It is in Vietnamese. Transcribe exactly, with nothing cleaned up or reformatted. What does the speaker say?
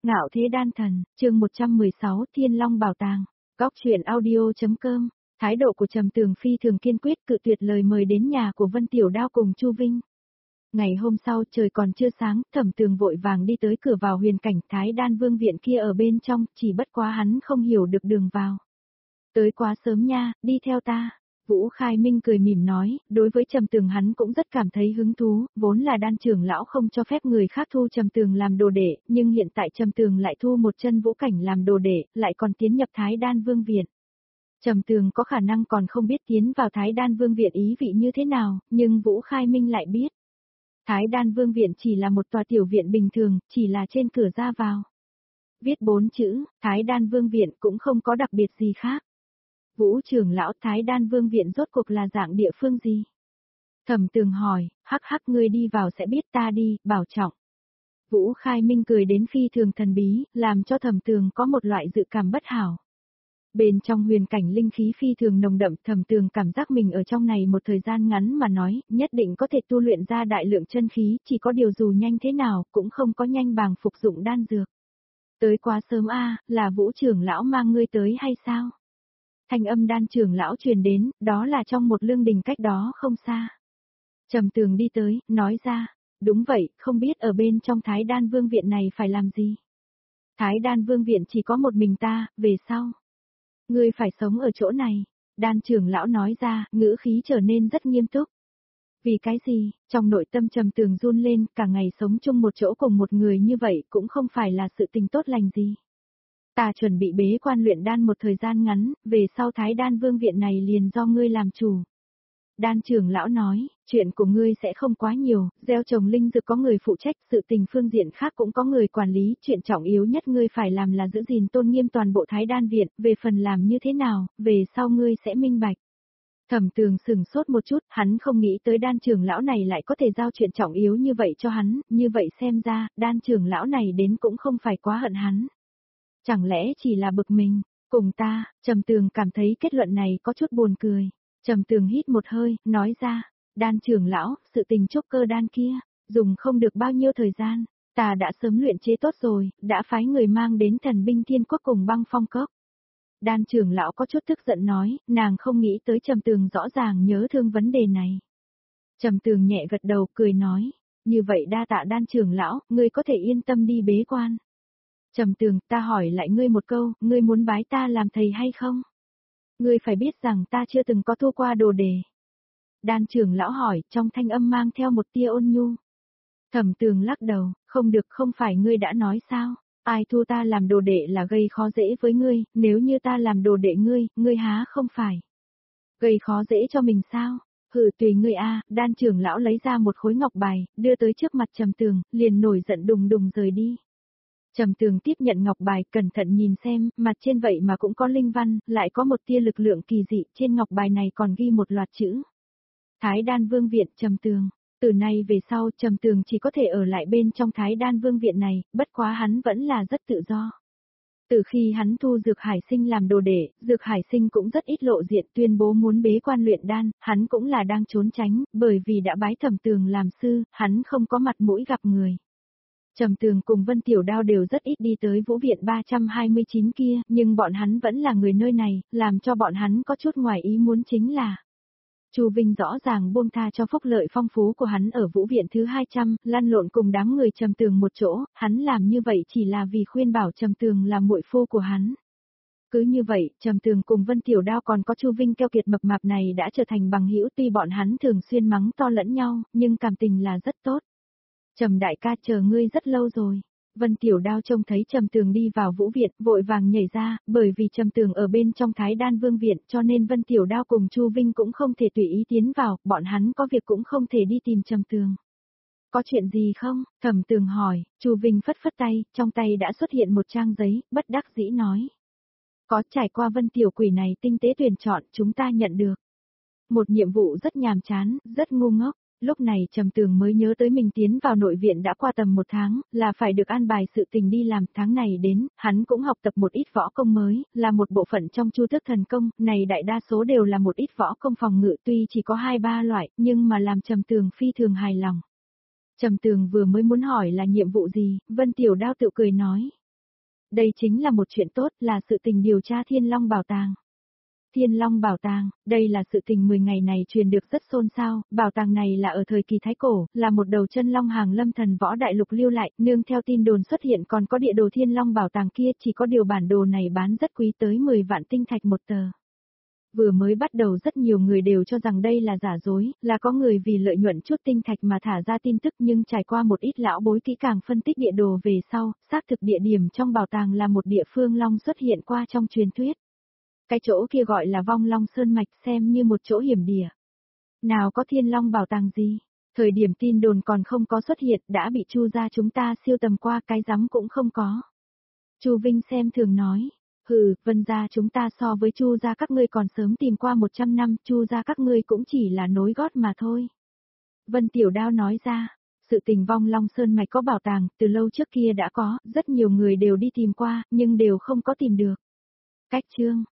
Ngạo thế đan thần, chương một trăm mười sáu Thiên Long Bảo Tàng, góc truyện audio.com, thái độ của Trầm Tường phi thường kiên quyết cự tuyệt lời mời đến nhà của Vân Tiểu Đao cùng Chu Vinh. Ngày hôm sau trời còn chưa sáng, Thẩm Tường vội vàng đi tới cửa vào huyền cảnh Thái Đan Vương viện kia ở bên trong, chỉ bất quá hắn không hiểu được đường vào. Tới quá sớm nha, đi theo ta. Vũ Khai Minh cười mỉm nói, đối với Trầm Tường hắn cũng rất cảm thấy hứng thú, vốn là đan trưởng lão không cho phép người khác thu Trầm Tường làm đồ đệ, nhưng hiện tại Trầm Tường lại thu một chân vũ cảnh làm đồ đệ, lại còn tiến nhập Thái Đan Vương viện. Trầm Tường có khả năng còn không biết tiến vào Thái Đan Vương viện ý vị như thế nào, nhưng Vũ Khai Minh lại biết. Thái Đan Vương viện chỉ là một tòa tiểu viện bình thường, chỉ là trên cửa ra vào. Viết bốn chữ, Thái Đan Vương viện cũng không có đặc biệt gì khác. Vũ trưởng lão Thái Đan Vương viện rốt cuộc là dạng địa phương gì? Thẩm Tường hỏi, hắc hắc ngươi đi vào sẽ biết ta đi, bảo trọng. Vũ Khai Minh cười đến phi thường thần bí, làm cho Thẩm Tường có một loại dự cảm bất hảo. Bên trong huyền cảnh linh khí phi thường nồng đậm, Thẩm Tường cảm giác mình ở trong này một thời gian ngắn mà nói, nhất định có thể tu luyện ra đại lượng chân khí, chỉ có điều dù nhanh thế nào, cũng không có nhanh bằng phục dụng đan dược. Tới quá sớm a, là Vũ trưởng lão mang ngươi tới hay sao? Thanh âm đan trưởng lão truyền đến, đó là trong một lương đình cách đó không xa. Trầm Tường đi tới, nói ra, đúng vậy, không biết ở bên trong Thái Đan Vương viện này phải làm gì? Thái Đan Vương viện chỉ có một mình ta, về sau. Ngươi phải sống ở chỗ này, đan trưởng lão nói ra, ngữ khí trở nên rất nghiêm túc. Vì cái gì, trong nội tâm Trầm Tường run lên, cả ngày sống chung một chỗ cùng một người như vậy cũng không phải là sự tình tốt lành gì. Ta chuẩn bị bế quan luyện đan một thời gian ngắn, về sau Thái Đan Vương viện này liền do ngươi làm chủ. Đan trưởng lão nói, chuyện của ngươi sẽ không quá nhiều, gieo trồng linh dược có người phụ trách, sự tình phương diện khác cũng có người quản lý, chuyện trọng yếu nhất ngươi phải làm là giữ gìn tôn nghiêm toàn bộ Thái Đan viện, về phần làm như thế nào, về sau ngươi sẽ minh bạch. Thẩm Tường sừng sốt một chút, hắn không nghĩ tới đan trưởng lão này lại có thể giao chuyện trọng yếu như vậy cho hắn, như vậy xem ra, đan trưởng lão này đến cũng không phải quá hận hắn. Chẳng lẽ chỉ là bực mình, cùng ta, Trầm Tường cảm thấy kết luận này có chút buồn cười. Trầm Tường hít một hơi, nói ra, đan trưởng lão, sự tình trúc cơ đan kia, dùng không được bao nhiêu thời gian, ta đã sớm luyện chế tốt rồi, đã phái người mang đến thần binh thiên quốc cùng băng phong cốc. Đan trưởng lão có chút tức giận nói, nàng không nghĩ tới Trầm Tường rõ ràng nhớ thương vấn đề này. Trầm Tường nhẹ gật đầu cười nói, như vậy đa tạ đan trưởng lão, ngươi có thể yên tâm đi bế quan. Trầm Tường, ta hỏi lại ngươi một câu, ngươi muốn bái ta làm thầy hay không? Ngươi phải biết rằng ta chưa từng có thu qua đồ đề. Đan trưởng lão hỏi, trong thanh âm mang theo một tia ôn nhu. Thẩm Tường lắc đầu, không được, không phải ngươi đã nói sao? Ai thu ta làm đồ đệ là gây khó dễ với ngươi, nếu như ta làm đồ đệ ngươi, ngươi há không phải. Gây khó dễ cho mình sao? Hừ tùy ngươi a. Đan trưởng lão lấy ra một khối ngọc bài, đưa tới trước mặt Trầm Tường, liền nổi giận đùng đùng rời đi. Trầm Tường tiếp nhận ngọc bài, cẩn thận nhìn xem, mặt trên vậy mà cũng có linh văn, lại có một tia lực lượng kỳ dị, trên ngọc bài này còn ghi một loạt chữ. Thái Đan Vương viện Trầm Tường. Từ nay về sau, Trầm Tường chỉ có thể ở lại bên trong Thái Đan Vương viện này, bất quá hắn vẫn là rất tự do. Từ khi hắn thu Dược Hải Sinh làm đồ đệ, Dược Hải Sinh cũng rất ít lộ diện tuyên bố muốn bế quan luyện đan, hắn cũng là đang trốn tránh, bởi vì đã bái Thẩm Tường làm sư, hắn không có mặt mũi gặp người. Trầm Tường cùng Vân Tiểu Đao đều rất ít đi tới Vũ viện ba trăm hai mươi chín kia, nhưng bọn hắn vẫn là người nơi này, làm cho bọn hắn có chút ngoài ý muốn chính là Chu Vinh rõ ràng buông tha cho phúc lợi phong phú của hắn ở Vũ viện thứ hai trăm, lăn lộn cùng đám người Trầm Tường một chỗ, hắn làm như vậy chỉ là vì khuyên bảo Trầm Tường là muội phu của hắn. Cứ như vậy, Trầm Tường cùng Vân Tiểu Đao còn có Chu Vinh keo kiệt mập mạp này đã trở thành bằng hữu, tuy bọn hắn thường xuyên mắng to lẫn nhau, nhưng cảm tình là rất tốt. Trầm đại ca chờ ngươi rất lâu rồi. Vân Tiểu Đao trông thấy Trầm Tường đi vào Vũ viện, vội vàng nhảy ra, bởi vì Trầm Tường ở bên trong Thái Đan Vương viện, cho nên Vân Tiểu Đao cùng Chu Vinh cũng không thể tùy ý tiến vào, bọn hắn có việc cũng không thể đi tìm Trầm Tường. Có chuyện gì không? Thẩm Tường hỏi, Chu Vinh phất phất tay, trong tay đã xuất hiện một trang giấy, bất đắc dĩ nói. Có, trải qua Vân Tiểu Quỷ này tinh tế tuyển chọn, chúng ta nhận được. Một nhiệm vụ rất nhàm chán, rất ngu ngốc. Lúc này Trầm Tường mới nhớ tới mình tiến vào nội viện đã qua tầm một tháng, là phải được an bài sự tình đi làm. Tháng này đến, hắn cũng học tập một ít võ công mới, là một bộ phận trong Chu Tước Thần Công, này đại đa số đều là một ít võ công phòng ngự, tuy chỉ có hai ba loại, nhưng mà làm Trầm Tường phi thường hài lòng. Trầm Tường vừa mới muốn hỏi là nhiệm vụ gì, Vân Tiểu Đao tự cười nói. Đây chính là một chuyện tốt, là sự tình điều tra Thiên Long bảo tàng. Thiên Long bảo tàng, đây là sự tình mười ngày này truyền được rất xôn xao, bảo tàng này là ở thời kỳ Thái Cổ, là một đầu chân long hàng lâm thần võ đại lục lưu lại, nương theo tin đồn xuất hiện còn có địa đồ Thiên Long bảo tàng kia, chỉ có điều bản đồ này bán rất quý tới mười vạn tinh thạch một tờ. Vừa mới bắt đầu rất nhiều người đều cho rằng đây là giả dối, là có người vì lợi nhuận chút tinh thạch mà thả ra tin tức, nhưng trải qua một ít lão bối kỹ càng phân tích địa đồ về sau, xác thực địa điểm trong bảo tàng là một địa phương long xuất hiện qua trong truyền thuyết. Cái chỗ kia gọi là Vong Long Sơn Mạch, xem như một chỗ hiểm địa. Nào có Thiên Long bảo tàng gì, thời điểm tin đồn còn không có xuất hiện đã bị Chu gia chúng ta siêu tầm qua, cái rắm cũng không có. Chu Vinh xem thường nói. Hừ, Vân gia chúng ta so với Chu gia các ngươi còn sớm tìm qua một trăm năm, Chu gia các ngươi cũng chỉ là nối gót mà thôi. Vân Tiểu Đao nói ra, sự tình Vong Long Sơn Mạch có bảo tàng, từ lâu trước kia đã có, rất nhiều người đều đi tìm qua, nhưng đều không có tìm được. Cách chương